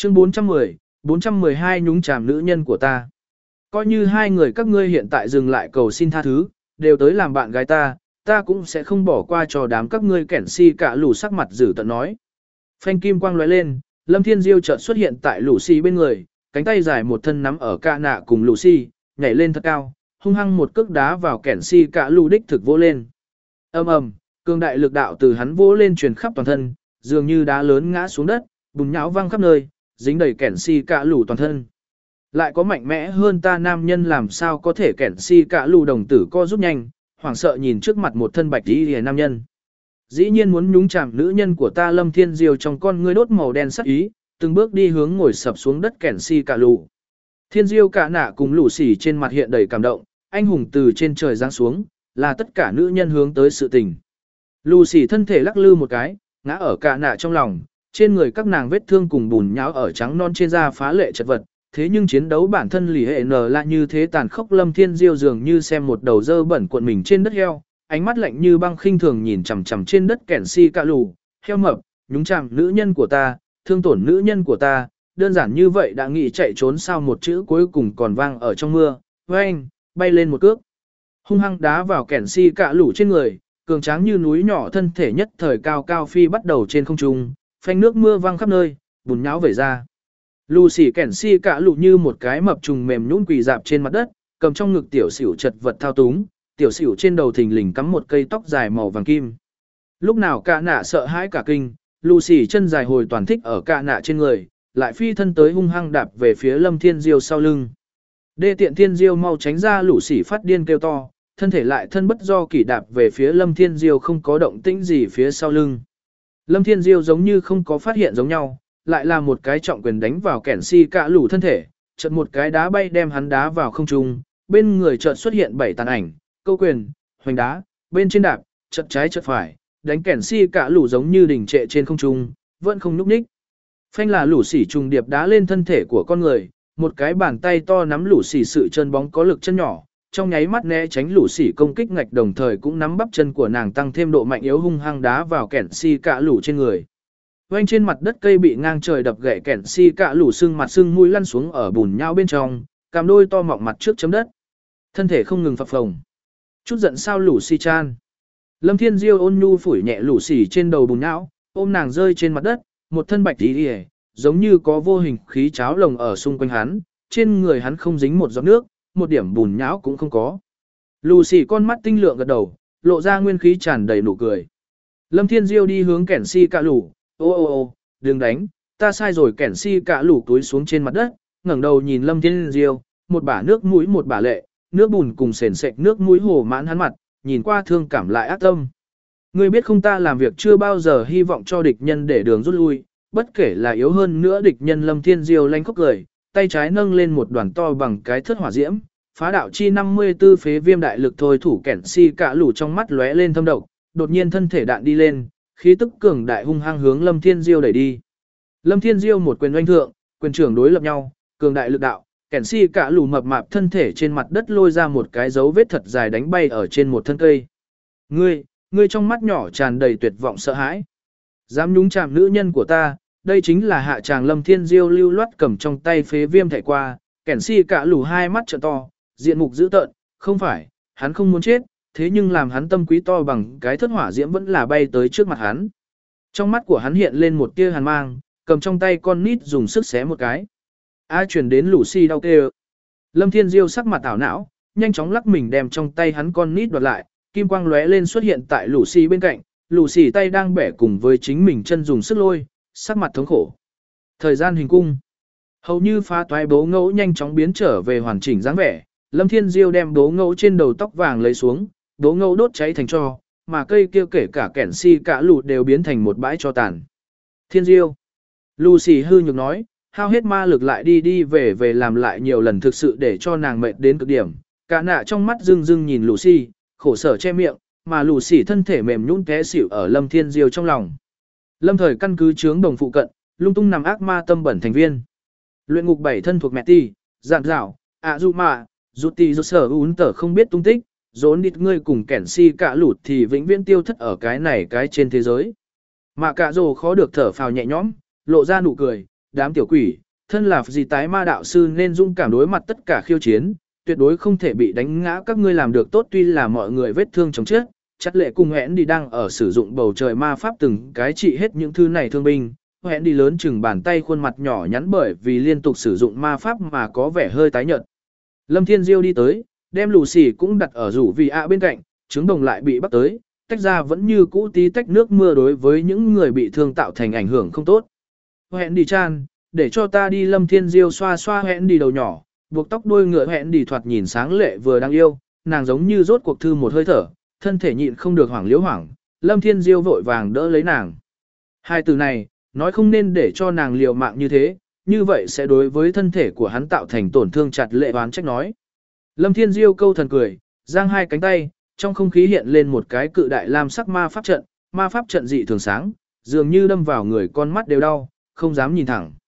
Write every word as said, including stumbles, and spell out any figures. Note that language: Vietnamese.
Chương bốn trăm mười, bốn trăm mười hai nhúng chàm nữ nhân của ta. Coi như hai người các ngươi hiện tại dừng lại cầu xin tha thứ, đều tới làm bạn gái ta, ta cũng sẽ không bỏ qua cho đám các ngươi kẻn si cả lù sắc mặt dữ tợn nói. Phanh kim quang lóe lên, Lâm Thiên Diêu chợt xuất hiện tại Lucy bên người, cánh tay dài một thân nắm ở cả nạ cùng Lucy, nhảy lên thật cao, hung hăng một cước đá vào kẻn si cả lù đích thực vỗ lên. Ầm ầm, cường đại lực đạo từ hắn vỗ lên truyền khắp toàn thân, dường như đá lớn ngã xuống đất, bùn nhão văng khắp nơi, dính đầy kẻn si cả lù toàn thân. Lại có mạnh mẽ hơn ta nam nhân làm sao có thể kẻn si cả lù đồng tử co rút nhanh, hoảng sợ nhìn trước mặt một thân bạch y nam nhân. Dĩ nhiên muốn nhúng chạm nữ nhân của ta. Lâm Thiên Diêu trong con ngươi đốt màu đen sắc ý, từng bước đi hướng ngồi sập xuống đất kẻn si cả lù. Thiên Diêu cả nạ cùng lũ xỉ trên mặt hiện đầy cảm động, anh hùng từ trên trời giáng xuống, là tất cả nữ nhân hướng tới sự tình. Lũ xỉ thân thể lắc lư một cái, ngã ở cả nạ trong lòng, trên người các nàng vết thương cùng bùn nhão ở trắng non trên da phá lệ chật vật. Thế nhưng chiến đấu bản thân lì hệ nở lại như thế tàn khốc. Lâm Thiên Diêu dường như xem một đầu dơ bẩn cuộn mình trên đất heo, ánh mắt lạnh như băng khinh thường nhìn chằm chằm trên đất kẻn si cạ lù, heo mập, nhúng chạm nữ nhân của ta, thương tổn nữ nhân của ta, đơn giản như vậy đã nghĩ chạy trốn sao một chữ cuối cùng còn vang ở trong mưa, với anh, bay lên một cước, hung hăng đá vào kẻn si cạ lù trên người, cường tráng như núi nhỏ thân thể nhất thời cao cao phi bắt đầu trên không trung, phanh nước mưa văng khắp nơi, bùn nhão vẩy ra. Lucy kẻn si cả lụ như một cái mập trùng mềm nhũn quỳ dạp trên mặt đất, cầm trong ngực tiểu xỉu chật vật thao túng, tiểu xỉu trên đầu thình lình cắm một cây tóc dài màu vàng kim. Lúc nào cả nạ sợ hãi cả kinh, Lucy chân dài hồi toàn thích ở cả nạ trên người, lại phi thân tới hung hăng đạp về phía Lâm Thiên Diêu sau lưng. Đê tiện Thiên Diêu mau tránh ra. Lucy phát điên kêu to, thân thể lại thân bất do kỷ đạp về phía Lâm Thiên Diêu không có động tĩnh gì phía sau lưng. Lâm Thiên Diêu giống như không có phát hiện giống nhau, lại là một cái trọng quyền đánh vào kẻn si cả lù thân thể, chợt một cái đá bay đem hắn đá vào không trung, bên người chợt xuất hiện bảy tàn ảnh, câu quyền, hoành đá, bên trên đạp, chợt trái chợt phải, đánh kẻn si cả lù giống như đỉnh trệ trên không trung, vẫn không nhúc nhích. Phanh là lũ xỉ trùng điệp đá lên thân thể của con người, một cái bàn tay to nắm lũ xỉ sự chân bóng có lực chân nhỏ, trong nháy mắt né tránh lũ xỉ công kích ngạch đồng thời cũng nắm bắp chân của nàng tăng thêm độ mạnh yếu hung hăng đá vào kẻn si cả lù trên người. Quanh trên mặt đất cây bị ngang trời đập gãy kẻn si cả lù sưng mặt sưng mũi lăn xuống ở bùn nhau bên trong, cằm đôi to mọng mặt trước chấm đất. Thân thể không ngừng phập phồng. Chút giận sao lù xì chan. Lâm Thiên Diêu ôn nhu phủi nhẹ lù xì trên đầu bùn nhão, ôm nàng rơi trên mặt đất, một thân bạch tí đi, giống như có vô hình khí cháo lồng ở xung quanh hắn, trên người hắn không dính một giọt nước, một điểm bùn nhão cũng không có. Lù xì con mắt tinh lượng gật đầu, lộ ra nguyên khí tràn đầy nụ cười. Lâm Thiên Diêu đi hướng kẻn si cả lù. Ô ô ô, đừng đánh, ta sai rồi. Kẻn si cả lù túi xuống trên mặt đất, ngẩng đầu nhìn Lâm Thiên Diêu, một bả nước mũi một bả lệ, nước bùn cùng sền sệt nước mũi hồ mãn hắn mặt, nhìn qua thương cảm lại ác tâm. Ngươi biết không, ta làm việc chưa bao giờ hy vọng cho địch nhân để đường rút lui, bất kể là yếu hơn nữa địch nhân. Lâm Thiên Diêu lanh khóc cười, tay trái nâng lên một đoàn to bằng cái thất hỏa diễm, phá đạo chi năm mươi tư phế viêm đại lực thôi thủ. Kẻn si cả lù trong mắt lóe lên thâm độc, đột nhiên thân thể đạn đi lên, khí tức cường đại hung hăng hướng Lâm Thiên Diêu đẩy đi. Lâm Thiên Diêu một quyền oanh thượng, quyền trưởng đối lập nhau, cường đại lực đạo, kẻn si cả lù mập mạp thân thể trên mặt đất lôi ra một cái dấu vết thật dài đánh bay ở trên một thân cây. Ngươi, ngươi trong mắt nhỏ tràn đầy tuyệt vọng sợ hãi. Dám nhúng chạm nữ nhân của ta, đây chính là hạ tràng. Lâm Thiên Diêu lưu loát cầm trong tay phế viêm thảy qua, kẻn si cả lù hai mắt trợn to, diện mục dữ tợn, không phải, hắn không muốn chết. Thế nhưng làm hắn tâm quý to bằng cái thất hỏa diễm vẫn là bay tới trước mặt hắn. Trong mắt của hắn hiện lên một tia hàn mang, cầm trong tay con nít dùng sức xé một cái. A truyền đến Lucy đau kêu. Lâm Thiên Diêu sắc mặt ảo não, nhanh chóng lắc mình đem trong tay hắn con nít đoạt lại, kim quang lóe lên xuất hiện tại Lucy bên cạnh, Lucy tay đang bẻ cùng với chính mình chân dùng sức lôi, sắc mặt thống khổ. Thời gian hình cung. Hầu như phá toái bố ngẫu nhanh chóng biến trở về hoàn chỉnh dáng vẻ, Lâm Thiên Diêu đem bố ngẫu trên đầu tóc vàng lấy xuống, đố ngâu đốt cháy thành tro, mà cây kia kể cả kẻn si cả lù đều biến thành một bãi tro tàn. Thiên Diêu. Lucy hư nhược nói, hao hết ma lực lại đi đi về về làm lại nhiều lần thực sự để cho nàng mệt đến cực điểm. Cả nạ trong mắt rưng rưng nhìn Lucy, khổ sở che miệng, mà Lucy thân thể mềm nhũn té xỉu ở Lâm Thiên Diêu trong lòng. Lâm thời căn cứ chướng đồng phụ cận, lung tung nằm ác ma tâm bẩn thành viên. Luyện ngục bảy thân thuộc mẹ ti, dạn dạo, ạ du mạ, rút ti rút sở ún tở không biết tung tích. Dốn đít ngươi cùng kẻn si cả lụt thì vĩnh viễn tiêu thất ở cái này cái trên thế giới. Mà cả rồ khó được thở phào nhẹ nhõm, lộ ra nụ cười, đám tiểu quỷ, thân là gì tái ma đạo sư nên dũng cảm đối mặt tất cả khiêu chiến, tuyệt đối không thể bị đánh ngã, các ngươi làm được tốt, tuy là mọi người vết thương chồng chết, chặt lệ cùng hẹn đi đang ở sử dụng bầu trời ma pháp từng cái trị hết những thứ này thương binh, hẹn đi lớn chừng bàn tay, khuôn mặt nhỏ nhắn bởi vì liên tục sử dụng ma pháp mà có vẻ hơi tái nhợt. Lâm Thiên Diêu đi tới, đem lù xì cũng đặt ở rủ vì ạ bên cạnh, trứng đồng lại bị bắt tới, tách ra vẫn như cũ tí tách nước mưa đối với những người bị thương tạo thành ảnh hưởng không tốt. Hẹn đi chan, để cho ta đi. Lâm Thiên Diêu xoa xoa hẹn đi đầu nhỏ, buộc tóc đuôi ngựa hẹn đi thoạt nhìn sáng lệ vừa đáng yêu, nàng giống như rốt cuộc thư một hơi thở, thân thể nhịn không được hoảng liễu hoảng, Lâm Thiên Diêu vội vàng đỡ lấy nàng. Hai từ này, nói không nên để cho nàng liều mạng như thế, như vậy sẽ đối với thân thể của hắn tạo thành tổn thương, chặt lệ oán trách nói. Lâm Thiên Diêu câu thần cười, giang hai cánh tay, trong không khí hiện lên một cái cự đại lam sắc ma pháp trận, ma pháp trận dị thường sáng, dường như đâm vào người con mắt đều đau, không dám nhìn thẳng.